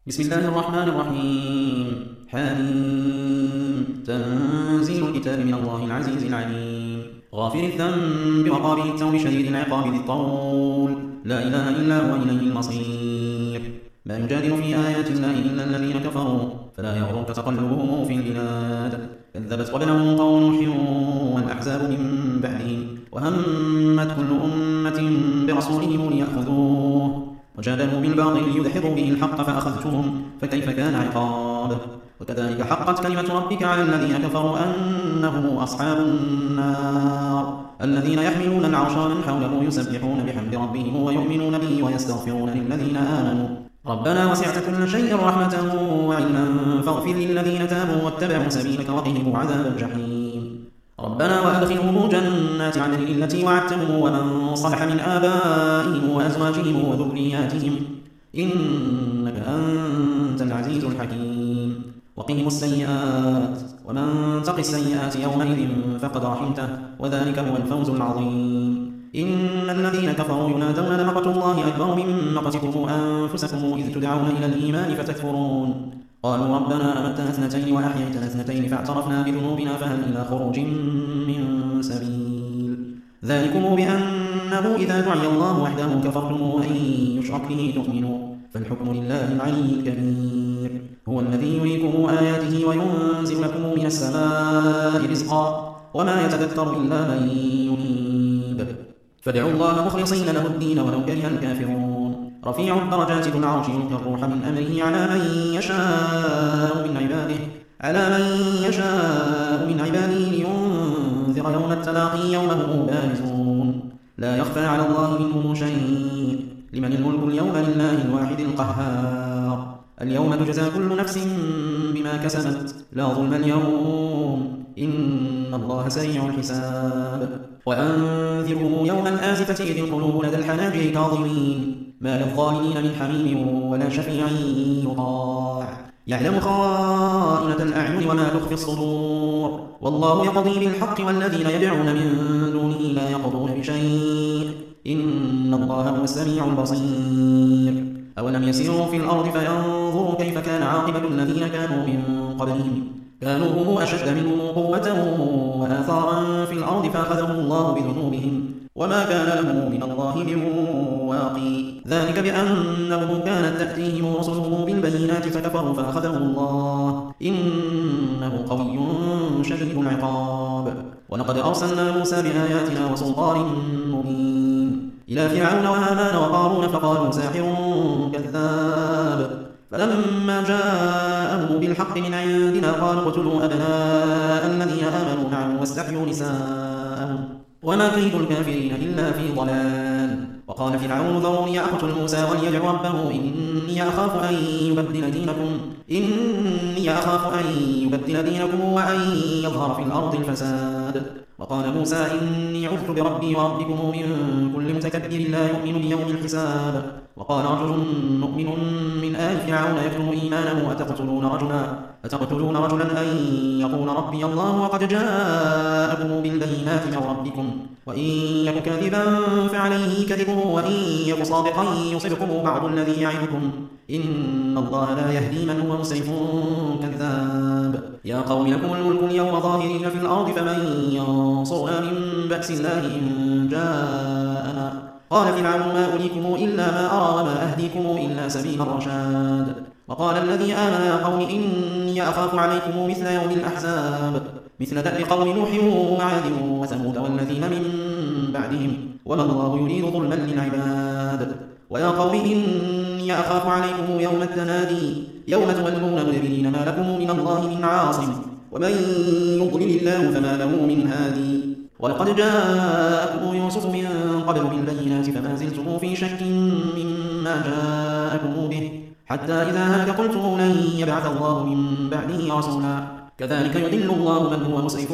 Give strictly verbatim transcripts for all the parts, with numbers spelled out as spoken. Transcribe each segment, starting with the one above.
بسم الله الرحمن الرحيم. حميم. تنزيل الكتاب من الله العزيز العليم، غافر الذنب وقابل التوب شديد العقاب ذي الطول، لا إله إلا هو إليه المصير. ما يجادل في آيات الله إلا الذين كفروا، فلا يغرك تقلبهم في البلاد. كذبت قبلهم قوم نوح والأحزاب من بعدهم، وهمت كل أمة برسولهم ليأخذوه، وجادلوا بالباطل ليدحضوا به الحق فأخذتهم، فكيف كان عقاب. وكذلك حقت كلمة ربك على الذين كفروا أنهم أصحاب النار، الذين يحملون العرش ومن حوله يسبحون بحمد ربهم ويؤمنون به ويستغفرون للذين آمنوا ربنا وسعت كل شيء رحمة وعلما فاغفر للذين تابوا واتبعوا سبيلك وقهم عذاب الجحيم. ربنا وأدخلهم جنات عدن التي وعدتهم ومن صلح من آبائهم وأزواجهم وذرياتهم إنك أنت العزيز الحكيم. وقهم السيئات ومن تق السيئات يومئذ فقد رحمته وذلك هو الفوز العظيم. إن الذين كفروا ينادون لمقت الله أكبر من مقتكم أنفسكم إذ تدعون إلى الإيمان فتكفرون. قالوا ربنا أمتنا اثنتين وأحييتنا اثنتين فاعترفنا بذنوبنا فهل إلى خروج من سبيل. ذلكم بأنه إذا دعي الله وحده كفرتم وإن يشرك به تؤمنوا، فالحكم لله العلي الكبير. هو الذي يريكم آياته وينزل لكم من السماء رزقا وما يتذكر إلا من ينيب، فادعوا الله مخلصين له الدين ولو كره الكافرون. رفيع الدرجات ذو العرش يلقي الروح من أمره على من يشاء من عباده على من يشاء من عباده لينذر يوم التلاقي يوم هم بارزون، لا يخفى على الله منهم شيء. لمن الملك اليوم لله الواحد القهار. اليوم تجزى كل نفس بما كسبت لا ظلم اليوم إن الله سريع الحساب. وأنذرهم يوم الآزفة إذ القلوب لدى الحناجر كاظمين، ما للظالمين من حميم ولا شفيع يطاع، يعلم خائنة الأعين وما تخفي الصدور. والله يقضي بالحق والذين يدعون من دونه لا يقضون بشيء إن الله هو السميع البصير. أولم يسيروا في الأرض فينظروا كيف كان عاقبة الذين كانوا من قبلهم، كانوا هم أشد منهم قوة وآثارا في الأرض فأخذهم الله بذنوبهم وما كان لهم من الله من واقي. ذلك بأنهم كانت تأتيهم رسلهم بالبينات فكفروا فأخذهم الله إنه قوي شديد العقاب. ولقد أرسلنا موسى بآياتنا وسلطان مبين إلى فرعون وهامان وقارون فقالوا ساحر كذاب، فلما جاءهم بالحق من عندنا قالوا اقتلوا أبناء الذين آمنوا معه واستحيوا نساءهم وما كيد الكافرين إلا في ضلال. وقال فرعون ذروني أقتل موسى وليدع ربه إني أخاف أن يبدل دينكم إني أخاف أن يبدل دينكم وأن يظهر في الأرض الفساد. وقال موسى إني عذت بربي وربكم من كل متكبر لا يؤمن بيوم الحساب. وقال رجل مؤمن من آل فرعون يكتم إيمانه أتقتلون رجلا أتقتلون رجلا أن يقول ربي الله وقد جاءكم بالبينات من ربكم وإن يك كاذبا فعليه كذبه وإن يك صادقا يصبكم بعض الذي يعظكم إن الله لا يهدي من هو مسرف كذاب. يا قوم لكم الملك اليوم ظاهرين في الأرض فمن ينصرنا من بأس الله إن جاءنا. قال فرعون ما أريكم إلا ما أرى وما أهديكم إلا سبيل الرشاد. وقال الذي آمن يا قوم إني أخاف عليكم مثل يوم الأحزاب مثل دأب قوم نوح وعاد وثمود والذين من بعدهم وما الله يريد ظلما للعباد. ويا قوم إني أخاف عليكم يوم التنادي يوم تولون مدبرين ما لكم من الله من عاصم ومن يضلل الله فما له من هادي. ولقد جاءكم يوسف من قبل بالبينات فما زلتم في شك مما جاءكم به حتى إذا هلك قلتم لن يبعث الله من بعده رسولا. كذلك يضل الله من هو مسرف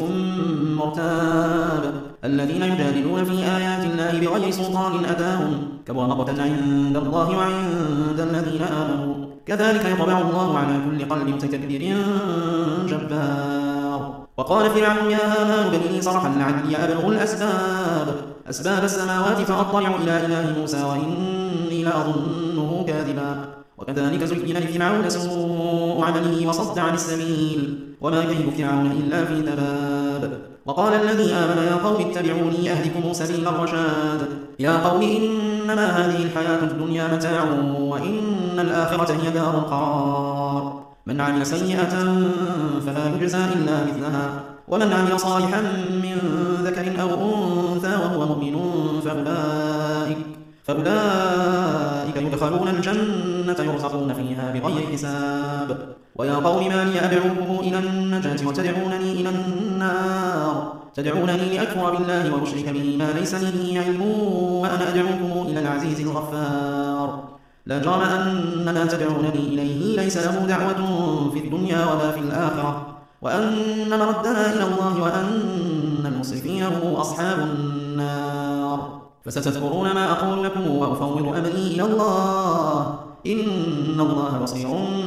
مرتاب. الذين يجادلون في آيات الله بغير سلطان أتاهم كبر مقتا عند الله وعند الذين آمنوا كذلك يطبع الله على كل قلب متكبر جبار. وقال فرعون يا هامان ابن لي صرحا لعلي أبلغ الأسباب أسباب السماوات فأطلع إلى إله موسى وإني لأظنه كاذبا وكذلك زين لفرعون سوء عمله وصد عن السبيل وما كيد فرعون إلا في تباب. وقال الذي آمن يا قوم اتبعوني أهدكم سبيل الرشاد. يا قوم إنما هذه الحياة الدنيا متاع وإن الآخرة هي دار القرار. من عمل سيئة فلا يجزى إلا مثلها ومن عمل صالحا من ذكر أو أنثى وهو مؤمن فأولئك, فأولئك يدخلون الجنة يرزقون فيها بغير حساب. ويا قوم ما لي أدعوكم إلى النجاة وتدعونني إلى النار تدعونني لأكفر بالله وأشرك به ما ليس لي به علم وأنا أدعوكم إلى العزيز الغفار. لا جرم أن ما تدعونني إليه ليس له دعوة في الدنيا ولا في الآخرة وأن مردنا إلى الله وأن المسرفين هم أصحاب النار. فستذكرون ما أقول لكم وأفوض أمري إلى الله إن الله بصير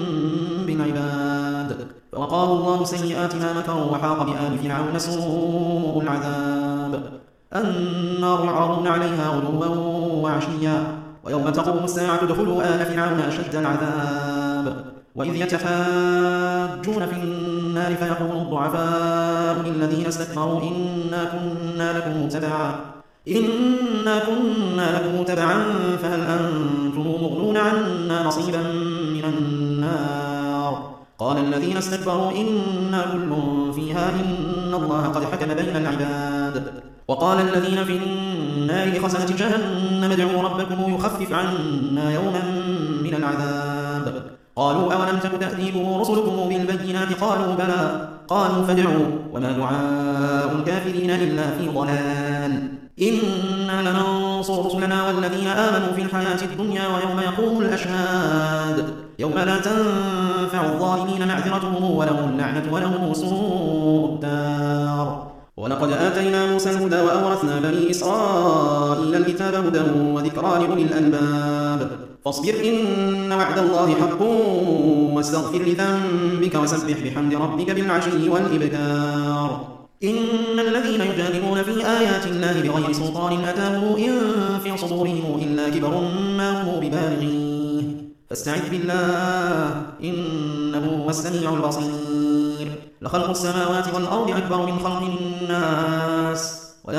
بالعباد. فوقاه الله سيئات ما مكروا وحاق بآل فرعون سوء العذاب. النار يعرضون عليها غدوا وعشيا ويوم تقوم الساعة ادخلوا آل فرعون أشد العذاب. وإذ يتحاجون في النار فيقول الضعفاء للذين استكبروا إنا كنا لكم تبعا إنا كنا لكم تبعا فهل أنتم مغنون عنا نصيبا من النار. قال الذين استكبروا إنا كل فيها إن الله قد حكم بين العباد. وقال الذين في النار لخزنة جهنم ادعوا ربكم يخفف عنا يوما من العذاب. قالوا أولم تك تأتيكم رسلكم بالبينات قالوا بلى قالوا فادعوا وما دعاء الكافرين إلا في ضلال. إنا لننصر رسلنا والذين آمنوا في الحياة الدنيا ويوم يقوم الأشهاد يوم لا تنفع الظالمين معذرتهم ولهم اللعنة ولهم سوء الدار. ولقد آتينا موسى الهدى وأورثنا بني إسرائيل الكتاب هدى وذكرى لأولي الألباب. فاصبر إن وعد الله حق واستغفر لذنبك وسبح بحمد ربك بالعشي والإبكار. إن الذين يجادلون في آيات الله بغير سلطان أتاهم إن في صدورهم إلا كبر ما هم ببالغيه فاستعذ بالله إنه هو السميع البصير. لخلق السماوات والأرض أكبر من خلق الناس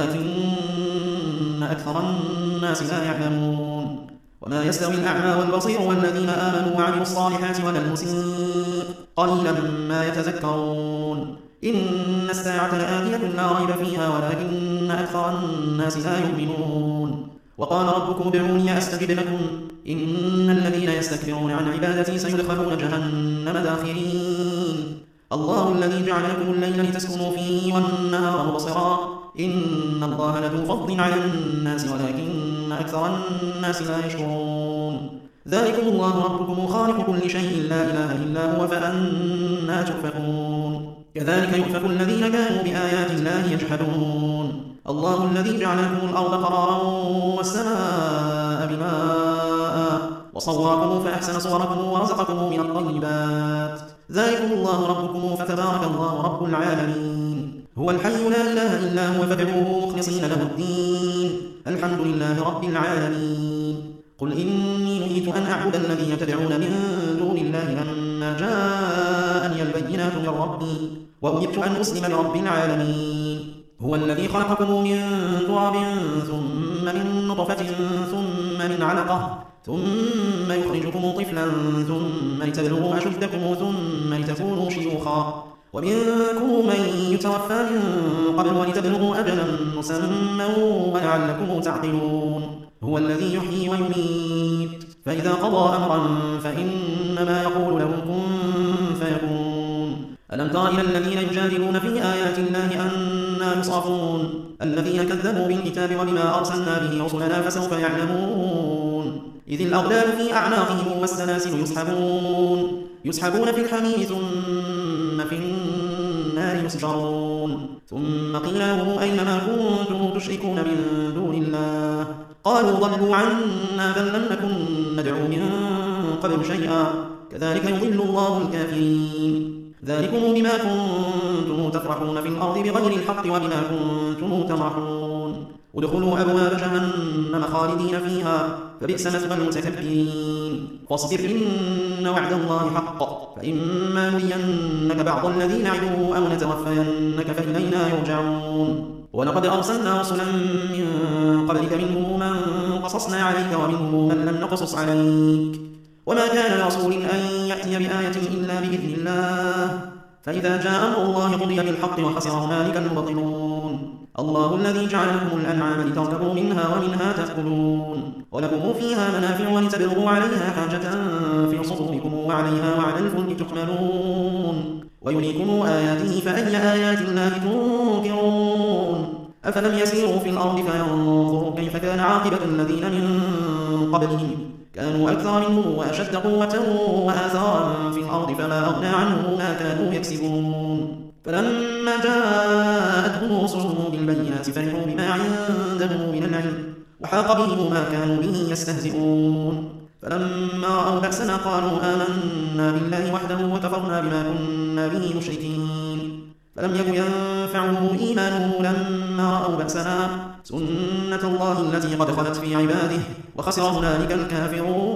ولكن أكثر الناس لا يعلمون. وما يستوي الأعمى والبصير والذين آمنوا وعملوا الصالحات ولا المسيء قليلا ما يتذكرون. إن الساعة لآتية لا ريب فيها ولكن أكثر الناس لا يؤمنون. وقال ربكم ادعوني أستجب لكم إن الذين يستكبرون عن عبادتي سيدخلون جهنم داخرين. الله الذي جعل لكم الليل لتسكنوا فيه والنهار مبصرا إن الله لذو فضل على الناس ولكن أكثر الناس لا يشكرون. ذلكم الله ربكم خالق كل شيء لا إله إلا هو فأنى تؤفكون. كذلك يؤفك الذين كانوا بآيات الله يجحدون. الله الذي جعل لكم الأرض قرارا والسماء بماء وصوركم فأحسن صوركم ورزقكم من الطيبات. ذلكم الله ربكم فتبارك الله رب العالمين. هو الحي لا إله إلا هو فادعوه مخلصين له الدين الحمد لله رب العالمين. قل إني نهيت أن أعبد الذين تدعون من دون الله لما جاءني البينات من ربي وأمرت أن أسلم لرب العالمين. هو الذي خلقكم من تراب ثم من نطفة ثم من علقة ثم يخرجكم طفلا ثم لتبلغوا أشدكم ثم لتكونوا شيوخا ومنكم من يتوفى من قبل ولتبلغوا أجلا مسمى ولعلكم تعقلون. هو الذي يحيي ويميت فإذا قضى أمرا فإنما يقول له كن فيكون. ألم تر إلى الذين يجادلون في آيات الله أنى يصرفون الذين كذبوا بالكتاب وبما أرسلنا به رسلنا فسوف يعلمون. إذ الأغلال في أعناقهم والسلاسل يسحبون يسحبون في الحميم ثم في النار يسجرون. ثم قيل لهم أين ما كنتم تشركون من دون الله قالوا ضلوا عنا بل لم نكن ندعو من قبل شيئا كذلك يضل الله الكافرين. ذلكم بما كنتم تفرحون في الأرض بغير الحق وبما كنتم تمرحون. ادخلوا أبواب جهنم خالدين فيها فبئس مثوى المتكبرين فاصبر إن وعد الله حق فإما نرينك بعض الذي نعدوا أو نتوفينك فإلينا يرجعون ولقد أرسلنا رسلا من قبلك منهم من قصصنا عليك ومنهم من لم نقصص عليك وما كان لرسول أن يأتي بآية إلا بإذن الله فإذا جاء أمر الله قضي بالحق وخسر هنالك المبطلون الله الذي جعل لكم الأنعام لتركبوا منها ومنها تأكلون ولكم فيها منافع ولتبلغوا عليها حاجة في صدوركم وعليها وعلى الفلك تحملون ويريكم آياته فأي آيات الله تنكرون أفلم يسيروا في الأرض فينظروا كيف كان عاقبة الذين من قبلهم كانوا أكثر منهم وأشد قوة وآثارا في الأرض فما أغنى عنهم ما كانوا يكسبون فلما جاءتهم رسلهم بالبينات فرحوا بما عندهم من العلم وحاق بهم ما كانوا به يستهزئون فلما رأوا بأسنا قالوا آمنا بالله وحده وكفرنا بما كنا به مشركين فلم يكن ينفعهم إيمانهم لما رأوا بأسنا سنة الله التي قد خلت في عباده وخسر هنالك الكافرون